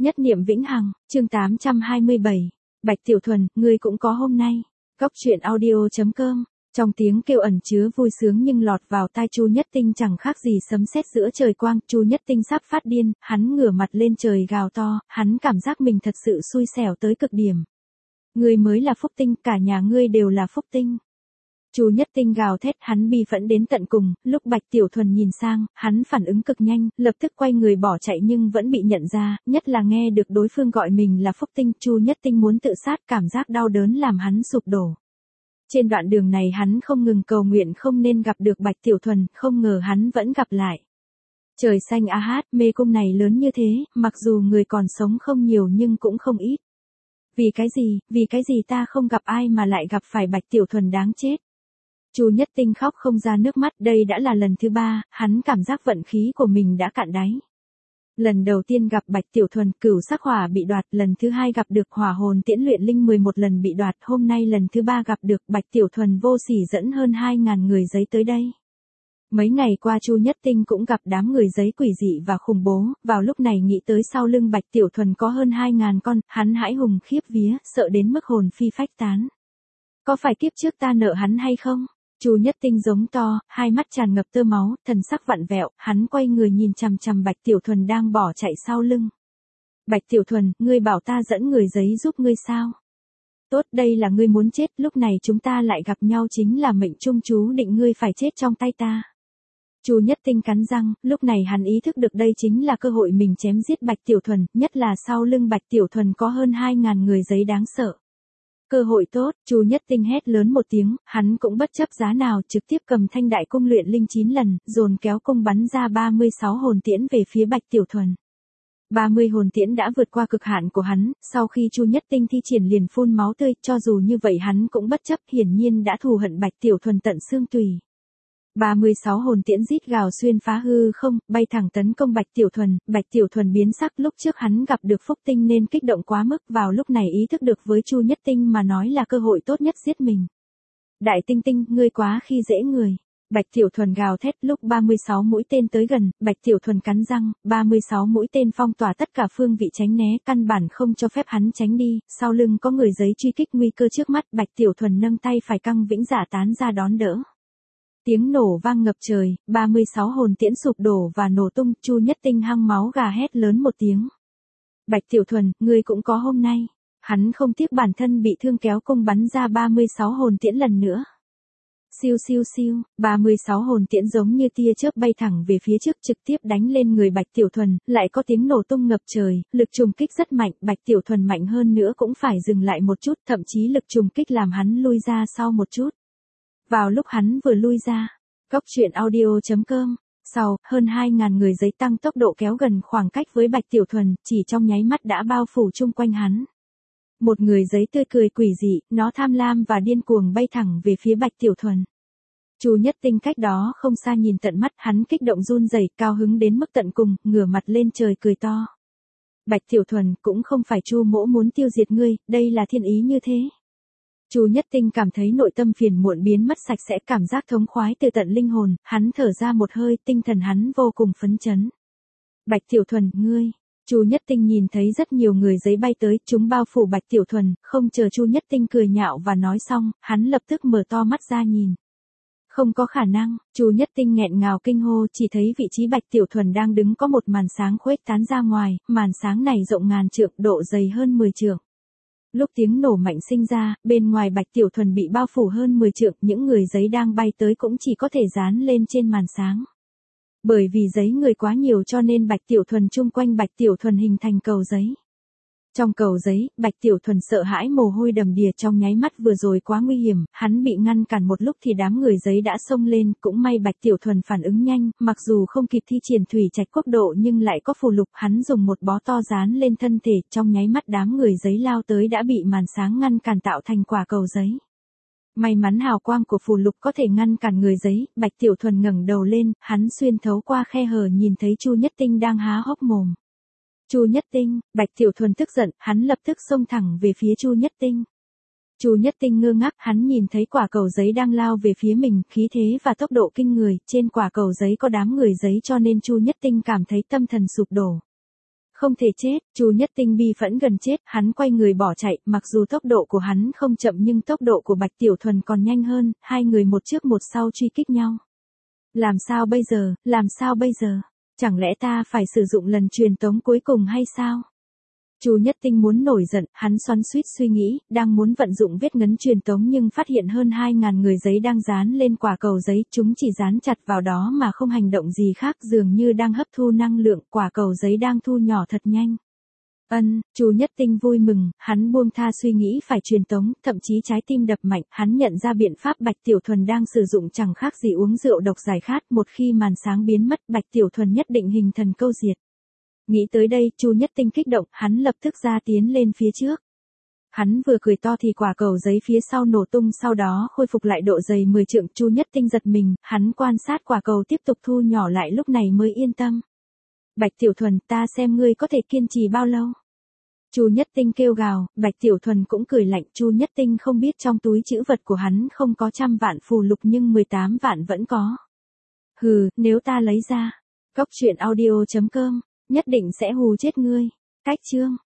Nhất niệm vĩnh hằng, chương 827. Bạch Tiểu Thuần, ngươi cũng có hôm nay. Góc truyện audio.com. Trong tiếng kêu ẩn chứa vui sướng nhưng lọt vào tai Chu Nhất Tinh chẳng khác gì sấm sét giữa trời quang. Chu Nhất Tinh sắp phát điên, hắn ngửa mặt lên trời gào to, hắn cảm giác mình thật sự xui xẻo tới cực điểm. Ngươi mới là phúc tinh, cả nhà ngươi đều là phúc tinh. Chu Nhất Tinh gào thét, hắn bi phẫn đến tận cùng. Lúc Bạch Tiểu Thuần nhìn sang, hắn phản ứng cực nhanh, lập tức quay người bỏ chạy nhưng vẫn bị nhận ra, nhất là nghe được đối phương gọi mình là phúc tinh. Chu Nhất Tinh muốn tự sát, cảm giác đau đớn làm hắn sụp đổ. Trên đoạn đường này hắn không ngừng cầu nguyện không nên gặp được Bạch Tiểu Thuần, không ngờ hắn vẫn gặp lại. Trời xanh a hát, mê cung này lớn như thế, mặc dù người còn sống không nhiều nhưng cũng không ít. Vì cái gì ta không gặp ai mà lại gặp phải Bạch Tiểu Thuần đáng chết. Chu Nhất Tinh khóc không ra nước mắt, đây đã là lần thứ 3, hắn cảm giác vận khí của mình đã cạn đáy. Lần đầu tiên gặp Bạch Tiểu Thuần, cửu sắc hỏa bị đoạt, lần thứ 2 gặp được hỏa hồn tiễn luyện linh 11 lần bị đoạt, hôm nay lần thứ 3 gặp được Bạch Tiểu Thuần vô sỉ dẫn hơn 2.000 người giấy tới đây. Mấy ngày qua Chu Nhất Tinh cũng gặp đám người giấy quỷ dị và khủng bố, vào lúc này nghĩ tới sau lưng Bạch Tiểu Thuần có hơn 2.000 con, hắn hãi hùng khiếp vía, sợ đến mức hồn phi phách tán. Có phải kiếp trước ta nợ hắn hay không? Chu Nhất Tinh giống to, hai mắt tràn ngập tơ máu, thần sắc vặn vẹo, hắn quay người nhìn chằm chằm Bạch Tiểu Thuần đang bỏ chạy sau lưng. Bạch Tiểu Thuần, ngươi bảo ta dẫn người giấy giúp ngươi sao? Tốt, đây là ngươi muốn chết, lúc này chúng ta lại gặp nhau chính là mệnh trung chú định ngươi phải chết trong tay ta. Chu Nhất Tinh cắn răng, lúc này hắn ý thức được đây chính là cơ hội mình chém giết Bạch Tiểu Thuần, nhất là sau lưng Bạch Tiểu Thuần có hơn 2.000 người giấy đáng sợ. Cơ hội tốt, Chu Nhất Tinh hét lớn một tiếng, hắn cũng bất chấp giá nào trực tiếp cầm thanh đại cung luyện linh 9 lần, dồn kéo cung bắn ra 36 hồn tiễn về phía Bạch Tiểu Thuần. 30 hồn tiễn đã vượt qua cực hạn của hắn, sau khi Chu Nhất Tinh thi triển liền phun máu tươi, cho dù như vậy hắn cũng bất chấp, hiển nhiên đã thù hận Bạch Tiểu Thuần tận xương tùy. 36 hồn tiễn rít gào xuyên phá hư không, bay thẳng tấn công Bạch Tiểu Thuần biến sắc, lúc trước hắn gặp được phúc tinh nên kích động quá mức, vào lúc này ý thức được với Chu Nhất Tinh mà nói là cơ hội tốt nhất giết mình. Đại Tinh Tinh, ngươi quá khi dễ người. Bạch Tiểu Thuần gào thét, lúc 36 mũi tên tới gần, Bạch Tiểu Thuần cắn răng, 36 mũi tên phong tỏa tất cả phương vị tránh né, căn bản không cho phép hắn tránh đi, sau lưng có người giấy truy kích nguy cơ trước mắt, Bạch Tiểu Thuần nâng tay phải căng vĩnh dạ tán ra đón đỡ. Tiếng nổ vang ngập trời, 36 hồn tiễn sụp đổ và nổ tung, Chu Nhất Tinh hăng máu gà hét lớn một tiếng. Bạch Tiểu Thuần, ngươi cũng có hôm nay. Hắn không tiếc bản thân bị thương kéo cung bắn ra 36 hồn tiễn lần nữa. Siêu siêu siêu, 36 hồn tiễn giống như tia chớp bay thẳng về phía trước trực tiếp đánh lên người Bạch Tiểu Thuần, lại có tiếng nổ tung ngập trời, lực trùng kích rất mạnh, Bạch Tiểu Thuần mạnh hơn nữa cũng phải dừng lại một chút, thậm chí lực trùng kích làm hắn lui ra sau một chút. Vào lúc hắn vừa lui ra, góc truyện audio.com, sau, hơn 2.000 người giấy tăng tốc độ kéo gần khoảng cách với Bạch Tiểu Thuần, chỉ trong nháy mắt đã bao phủ chung quanh hắn. Một người giấy tươi cười quỷ dị, nó tham lam và điên cuồng bay thẳng về phía Bạch Tiểu Thuần. Chu Nhất Tinh cách đó không xa nhìn tận mắt, hắn kích động run rẩy, cao hứng đến mức tận cùng, ngửa mặt lên trời cười to. Bạch Tiểu Thuần, cũng không phải Chu mỗ muốn tiêu diệt ngươi, đây là thiên ý như thế. Chu Nhất Tinh cảm thấy nội tâm phiền muộn biến mất sạch sẽ, cảm giác thống khoái từ tận linh hồn, hắn thở ra một hơi, tinh thần hắn vô cùng phấn chấn. Bạch Tiểu Thuần, ngươi. Chu Nhất Tinh nhìn thấy rất nhiều người giấy bay tới, chúng bao phủ Bạch Tiểu Thuần, không chờ Chu Nhất Tinh cười nhạo và nói xong, hắn lập tức mở to mắt ra nhìn. Không có khả năng, Chu Nhất Tinh nghẹn ngào kinh hô, chỉ thấy vị trí Bạch Tiểu Thuần đang đứng có một màn sáng khuếch tán ra ngoài, màn sáng này rộng ngàn trượng, độ dày hơn 10 trượng. Lúc tiếng nổ mạnh sinh ra, bên ngoài Bạch Tiểu Thuần bị bao phủ hơn 10 trượng, những người giấy đang bay tới cũng chỉ có thể dán lên trên màn sáng. Bởi vì giấy người quá nhiều cho nên Bạch Tiểu Thuần chung quanh Bạch Tiểu Thuần hình thành cầu giấy. Trong cầu giấy, Bạch Tiểu Thuần sợ hãi mồ hôi đầm đìa, trong nháy mắt vừa rồi quá nguy hiểm, hắn bị ngăn cản một lúc thì đám người giấy đã xông lên, cũng may Bạch Tiểu Thuần phản ứng nhanh, mặc dù không kịp thi triển thủy trạch quốc độ nhưng lại có phù lục, hắn dùng một bó to dán lên thân thể, trong nháy mắt đám người giấy lao tới đã bị màn sáng ngăn cản tạo thành quả cầu giấy. May mắn hào quang của phù lục có thể ngăn cản người giấy, Bạch Tiểu Thuần ngẩng đầu lên, hắn xuyên thấu qua khe hở nhìn thấy Chu Nhất Tinh đang há hốc mồm. Chu Nhất Tinh, Bạch Tiểu Thuần tức giận, hắn lập tức xông thẳng về phía Chu Nhất Tinh. Chu Nhất Tinh ngơ ngác, hắn nhìn thấy quả cầu giấy đang lao về phía mình, khí thế và tốc độ kinh người, trên quả cầu giấy có đám người giấy cho nên Chu Nhất Tinh cảm thấy tâm thần sụp đổ. Không thể chết, Chu Nhất Tinh bi phẫn gần chết, hắn quay người bỏ chạy, mặc dù tốc độ của hắn không chậm nhưng tốc độ của Bạch Tiểu Thuần còn nhanh hơn, hai người một trước một sau truy kích nhau. Làm sao bây giờ, làm sao bây giờ? Chẳng lẽ ta phải sử dụng lần truyền tống cuối cùng hay sao? Chu Nhất Tinh muốn nổi giận, hắn xoắn xuýt suy nghĩ, đang muốn vận dụng viết ngấn truyền tống nhưng phát hiện hơn 2.000 người giấy đang dán lên quả cầu giấy, chúng chỉ dán chặt vào đó mà không hành động gì khác, dường như đang hấp thu năng lượng, quả cầu giấy đang thu nhỏ thật nhanh. Chu Nhất Tinh vui mừng, hắn buông tha suy nghĩ phải truyền tống, thậm chí trái tim đập mạnh, hắn nhận ra biện pháp Bạch Tiểu Thuần đang sử dụng chẳng khác gì uống rượu độc giải khát, một khi màn sáng biến mất, Bạch Tiểu Thuần nhất định hình thần câu diệt. Nghĩ tới đây, Chu Nhất Tinh kích động, hắn lập tức ra tiến lên phía trước. Hắn vừa cười to thì quả cầu giấy phía sau nổ tung, sau đó khôi phục lại độ dày 10 trượng. Chu Nhất Tinh giật mình, hắn quan sát quả cầu tiếp tục thu nhỏ lại, lúc này mới yên tâm. Bạch Tiểu Thuần, ta xem ngươi có thể kiên trì bao lâu. Chu Nhất Tinh kêu gào, Bạch Tiểu Thuần cũng cười lạnh. Chu Nhất Tinh không biết trong túi trữ vật của hắn không có 100 vạn phù lục nhưng 18 vạn vẫn có. Hừ, nếu ta lấy ra. Cốc truyện audio.com, nhất định sẽ hù chết ngươi. Cách chương